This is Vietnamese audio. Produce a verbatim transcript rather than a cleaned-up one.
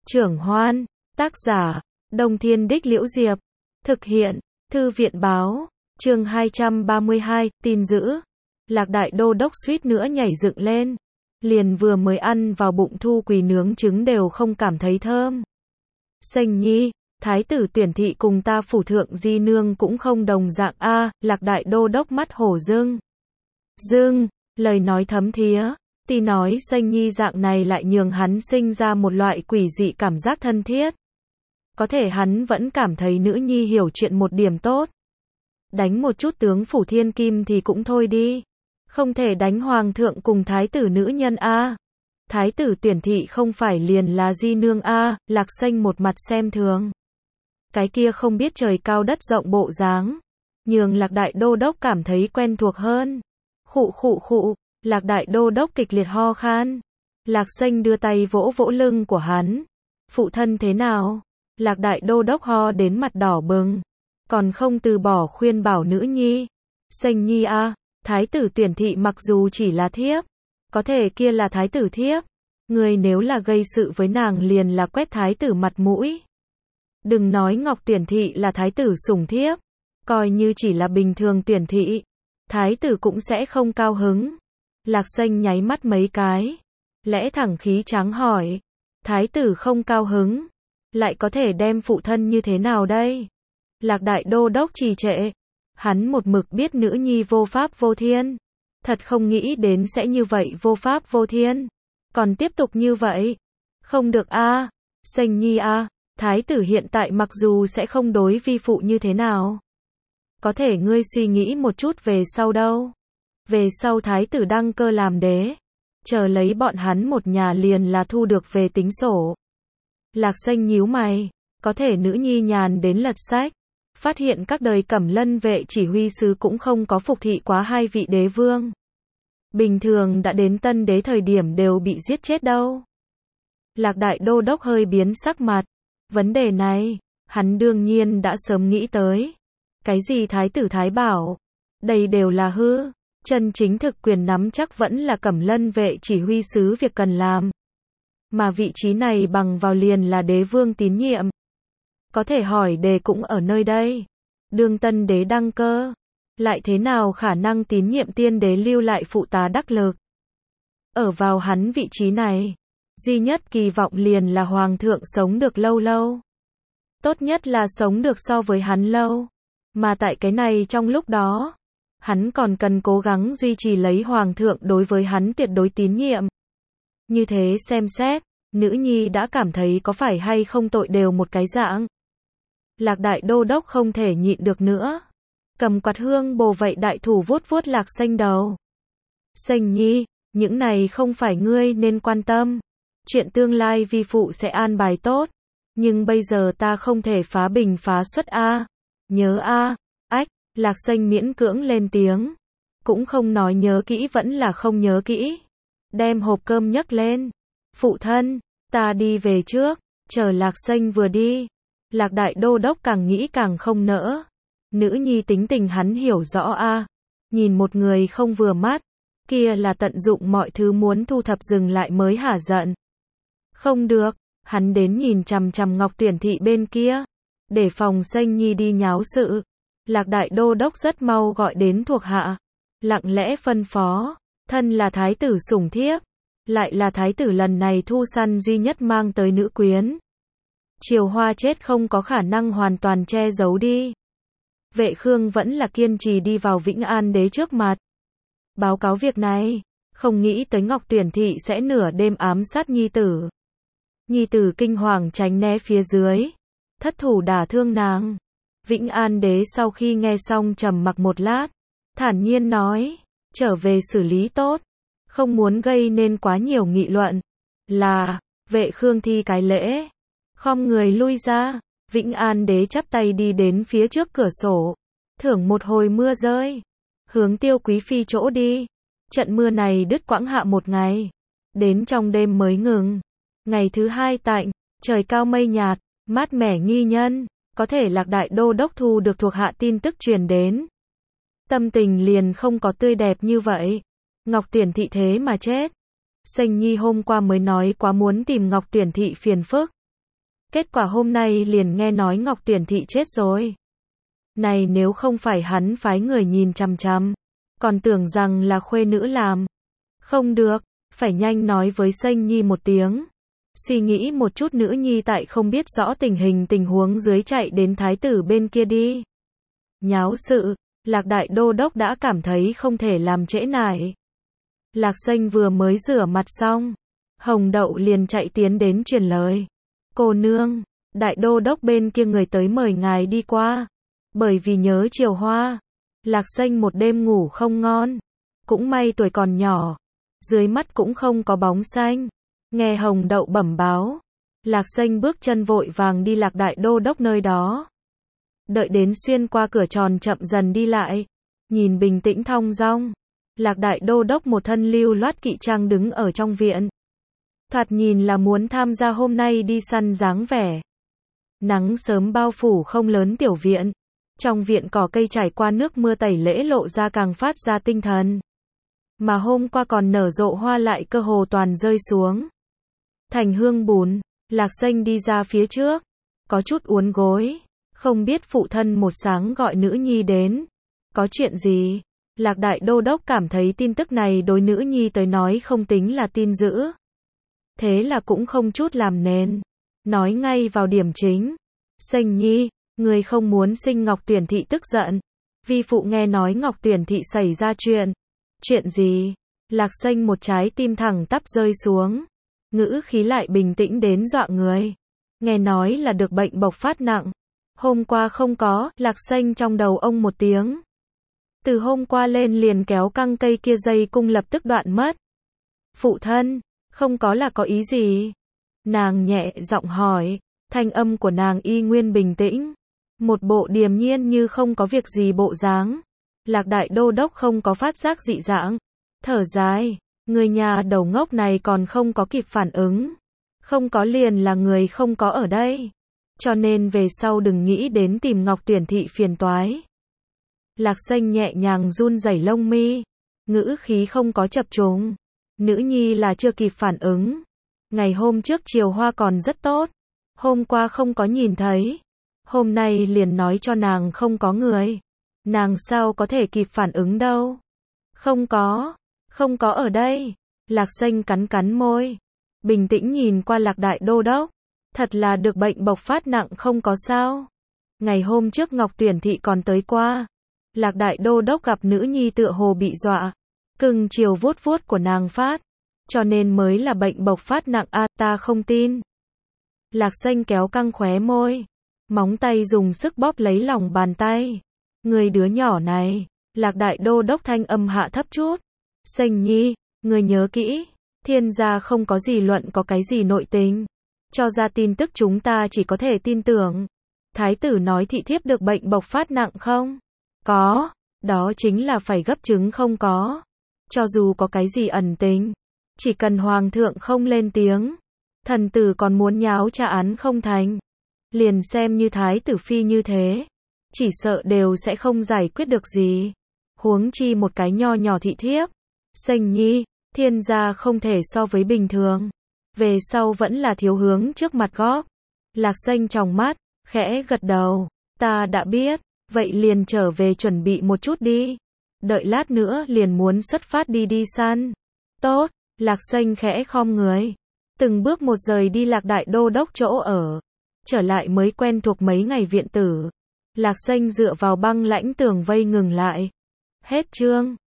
Trưởng Hoan, tác giả, Đông Thiên Đích Liễu Diệp, thực hiện, Thư viện Báo, chương hai trăm ba mươi hai, tin dữ. Lạc Đại Đô Đốc suýt nữa nhảy dựng lên, liền vừa mới ăn vào bụng thu quỳ nướng trứng đều không cảm thấy thơm. Sanh Nhi, Thái tử tuyển thị cùng ta phủ thượng di nương cũng không đồng dạng a. Lạc Đại Đô Đốc mắt hổ dưng. Dưng, lời nói thấm thía, tí nói Sanh Nhi dạng này lại nhường hắn sinh ra một loại quỷ dị cảm giác thân thiết. Có thể hắn vẫn cảm thấy nữ nhi hiểu chuyện một điểm tốt. Đánh một chút tướng phủ thiên kim thì cũng thôi đi. Không thể đánh hoàng thượng cùng thái tử nữ nhân a. Thái tử tuyển thị không phải liền là di nương a. Lạc Sanh một mặt xem thường. Cái kia không biết trời cao đất rộng bộ dáng, nhường Lạc Đại Đô Đốc cảm thấy quen thuộc hơn. Khụ khụ khụ, Lạc Đại Đô Đốc kịch liệt ho khan. Lạc Sanh đưa tay vỗ vỗ lưng của hắn. Phụ thân thế nào? Lạc Đại Đô Đốc ho đến mặt đỏ bừng, còn không từ bỏ khuyên bảo nữ nhi. Sanh Nhi a, thái tử tuyển thị mặc dù chỉ là thiếp, có thể kia là thái tử thiếp. Người nếu là gây sự với nàng liền là quét thái tử mặt mũi. Đừng nói Ngọc tuyển thị là thái tử sủng thiếp, coi như chỉ là bình thường tuyển thị, thái tử cũng sẽ không cao hứng. Lạc Sanh nháy mắt mấy cái, lẽ thẳng khí tráng hỏi, thái tử không cao hứng, lại có thể đem phụ thân như thế nào đây? Lạc Đại Đô Đốc trì trệ, hắn một mực biết nữ nhi vô pháp vô thiên, thật không nghĩ đến sẽ như vậy vô pháp vô thiên, còn tiếp tục như vậy, không được a. À. Sanh Nhi a, à, thái tử hiện tại mặc dù sẽ không đối vi phụ như thế nào, có thể ngươi suy nghĩ một chút về sau đâu. Về sau thái tử đăng cơ làm đế, chờ lấy bọn hắn một nhà liền là thu được về tính sổ. Lạc Sanh nhíu mày, có thể nữ nhi nhàn đến lật sách, phát hiện các đời Cẩm Lân vệ chỉ huy sứ cũng không có phục thị quá hai vị đế vương. Bình thường đã đến tân đế thời điểm đều bị giết chết đâu. Lạc Đại Đô Đốc hơi biến sắc mặt, vấn đề này, hắn đương nhiên đã sớm nghĩ tới. Cái gì thái tử thái bảo, đây đều là hư, chân chính thực quyền nắm chắc vẫn là Cẩm Lân vệ chỉ huy sứ việc cần làm. Mà vị trí này bằng vào liền là đế vương tín nhiệm. Có thể hỏi đề cũng ở nơi đây. Đương tân đế đăng cơ, lại thế nào khả năng tín nhiệm tiên đế lưu lại phụ tá đắc lực. Ở vào hắn vị trí này, duy nhất kỳ vọng liền là hoàng thượng sống được lâu lâu. Tốt nhất là sống được so với hắn lâu. Mà tại cái này trong lúc đó, hắn còn cần cố gắng duy trì lấy hoàng thượng đối với hắn tuyệt đối tín nhiệm. Như thế xem xét, nữ nhi đã cảm thấy có phải hay không tội đều một cái dạng. Lạc Đại Đô Đốc không thể nhịn được nữa, cầm quạt hương bồ vậy đại thủ vuốt vuốt Lạc Sanh đầu. Sanh Nhi, những này không phải ngươi nên quan tâm. Chuyện tương lai vi phụ sẽ an bài tốt, nhưng bây giờ ta không thể phá bình phá xuất a. Nhớ a. Ách, Lạc Sanh miễn cưỡng lên tiếng, cũng không nói nhớ kỹ vẫn là không nhớ kỹ. Đem hộp cơm nhấc lên. Phụ thân, ta đi về trước. Chờ Lạc Sanh vừa đi, Lạc Đại Đô Đốc càng nghĩ càng không nỡ. Nữ nhi tính tình hắn hiểu rõ a. Nhìn một người không vừa mắt, kia là tận dụng mọi thứ muốn thu thập dừng lại mới hả giận. Không được, hắn đến nhìn chằm chằm Ngọc tuyển thị bên kia, để phòng Sanh Nhi đi nháo sự. Lạc Đại Đô Đốc rất mau gọi đến thuộc hạ, lặng lẽ phân phó, thân là thái tử sủng thiếp, lại là thái tử lần này thu săn duy nhất mang tới nữ quyến. Triều Hoa chết không có khả năng hoàn toàn che giấu đi. Vệ Khương vẫn là kiên trì đi vào Vĩnh An đế trước mặt, báo cáo việc này, không nghĩ tới Ngọc tuyển thị sẽ nửa đêm ám sát nhi tử. Nhi tử kinh hoàng tránh né phía dưới, thất thủ đả thương nàng. Vĩnh An đế sau khi nghe xong trầm mặc một lát, thản nhiên nói, trở về xử lý tốt, không muốn gây nên quá nhiều nghị luận. Là, Vệ Khương thi cái lễ, khom người lui ra. Vĩnh An đế chắp tay đi đến phía trước cửa sổ, thưởng một hồi mưa rơi, hướng Tiêu Quý phi chỗ đi. Trận mưa này đứt quãng hạ một ngày, đến trong đêm mới ngừng. Ngày thứ hai tạnh, trời cao mây nhạt, mát mẻ nghi nhân. Có thể Lạc Đại Đô Đốc thu được thuộc hạ tin tức truyền đến, tâm tình liền không có tươi đẹp như vậy. Ngọc tuyển thị thế mà chết. Sanh Nhi hôm qua mới nói quá muốn tìm Ngọc tuyển thị phiền phức, Kết quả hôm nay liền nghe nói Ngọc Tuyển Thị chết rồi. Này nếu không phải hắn phái người nhìn chằm chằm, còn tưởng rằng là khuê nữ làm. Không được, phải nhanh nói với Sênh Nhi một tiếng. Suy nghĩ một chút nữ nhi tại không biết rõ tình hình tình huống dưới chạy đến thái tử bên kia đi. Nháo sự, Lạc Đại Đô Đốc đã cảm thấy không thể làm trễ nải. Lạc Sênh vừa mới rửa mặt xong, Hồng Đậu liền chạy tiến đến truyền lời. Cô nương, Đại Đô Đốc bên kia người tới mời ngài đi qua. Bởi vì nhớ Triều Hoa, Lạc Sênh một đêm ngủ không ngon. Cũng may tuổi còn nhỏ, dưới mắt cũng không có bóng xanh. Nghe Hồng Đậu bẩm báo, Lạc Sênh bước chân vội vàng đi Lạc Đại Đô Đốc nơi đó. Đợi đến xuyên qua cửa tròn chậm dần đi lại, nhìn bình tĩnh thong dong. Lạc Đại Đô Đốc một thân lưu loát kỵ trang đứng ở trong viện. Thoạt nhìn là muốn tham gia hôm nay đi săn dáng vẻ. Nắng sớm bao phủ không lớn tiểu viện. Trong viện cỏ cây trải qua nước mưa tẩy lễ lộ ra càng phát ra tinh thần. Mà hôm qua còn nở rộ hoa lại cơ hồ toàn rơi xuống. Thành hương bùn, Lạc Sênh đi ra phía trước. Có chút uốn gối. Không biết phụ thân một sáng gọi nữ nhi đến. Có chuyện gì? Lạc Đại Đô Đốc cảm thấy tin tức này đối nữ nhi tới nói không tính là tin dữ. Thế là cũng không chút làm nền. Nói ngay vào điểm chính. Sênh Nhi, người không muốn sinh Ngọc Tuyển Thị tức giận. Vi phụ nghe nói Ngọc Tuyển Thị xảy ra chuyện. Chuyện gì? Lạc Sênh một trái tim thẳng tắp rơi xuống. Ngữ khí lại bình tĩnh đến dọa người. Nghe nói là được bệnh bộc phát nặng. Hôm qua không có, Lạc Sênh trong đầu ông một tiếng. Từ hôm qua lên liền kéo căng cây kia dây cung lập tức đoạn mất. Phụ thân, không có là có ý gì? Nàng nhẹ giọng hỏi, thanh âm của nàng y nguyên bình tĩnh. Một bộ điềm nhiên như không có việc gì bộ dáng. Lạc Đại Đô Đốc không có phát giác dị dạng. Thở dài, người nhà đầu ngốc này còn không có kịp phản ứng. Không có liền là người không có ở đây. Cho nên về sau đừng nghĩ đến tìm Ngọc Tuyển Thị phiền toái. Lạc Sênh nhẹ nhàng run rẩy lông mi. Ngữ khí không có chập trùng. Nữ nhi là chưa kịp phản ứng. Ngày hôm trước Triều Hoa còn rất tốt. Hôm qua không có nhìn thấy. Hôm nay liền nói cho nàng không có người. Nàng sao có thể kịp phản ứng đâu. Không có. Không có ở đây. Lạc Sênh cắn cắn môi. Bình tĩnh nhìn qua Lạc Đại Đô Đốc. Thật là được bệnh bộc phát nặng không có sao. Ngày hôm trước Ngọc Tuyển Thị còn tới qua. Lạc Đại Đô Đốc gặp nữ nhi tựa hồ bị dọa. Cưng chiều vuốt vuốt của nàng phát. Cho nên mới là bệnh bộc phát nặng a à, ta không tin. Lạc Sênh kéo căng khóe môi. Móng tay dùng sức bóp lấy lòng bàn tay. Người đứa nhỏ này. Lạc Đại Đô Đốc thanh âm hạ thấp chút. Sênh Nhi, người nhớ kỹ. Thiên gia không có gì luận có cái gì nội tình. Cho ra tin tức chúng ta chỉ có thể tin tưởng. Thái tử nói thị thiếp được bệnh bộc phát nặng không? Có. Đó chính là phải gấp chứng không có. Cho dù có cái gì ẩn tính. Chỉ cần hoàng thượng không lên tiếng. Thần tử còn muốn nháo tra án không thành. Liền xem như thái tử phi như thế. Chỉ sợ đều sẽ không giải quyết được gì. Huống chi một cái nho nhỏ thị thiếp. Sênh Nhi, thiên gia không thể so với bình thường. Về sau vẫn là thiếu hướng trước mặt góp. Lạc Sênh trong mắt, khẽ gật đầu. Ta đã biết, vậy liền trở về chuẩn bị một chút đi. Đợi lát nữa liền muốn xuất phát đi đi săn. Tốt, Lạc Sênh khẽ khom người. Từng bước một rời đi Lạc Đại Đô Đốc chỗ ở. Trở lại mới quen thuộc mấy ngày viện tử. Lạc Sênh dựa vào băng lãnh tường vây ngừng lại. Hết chương.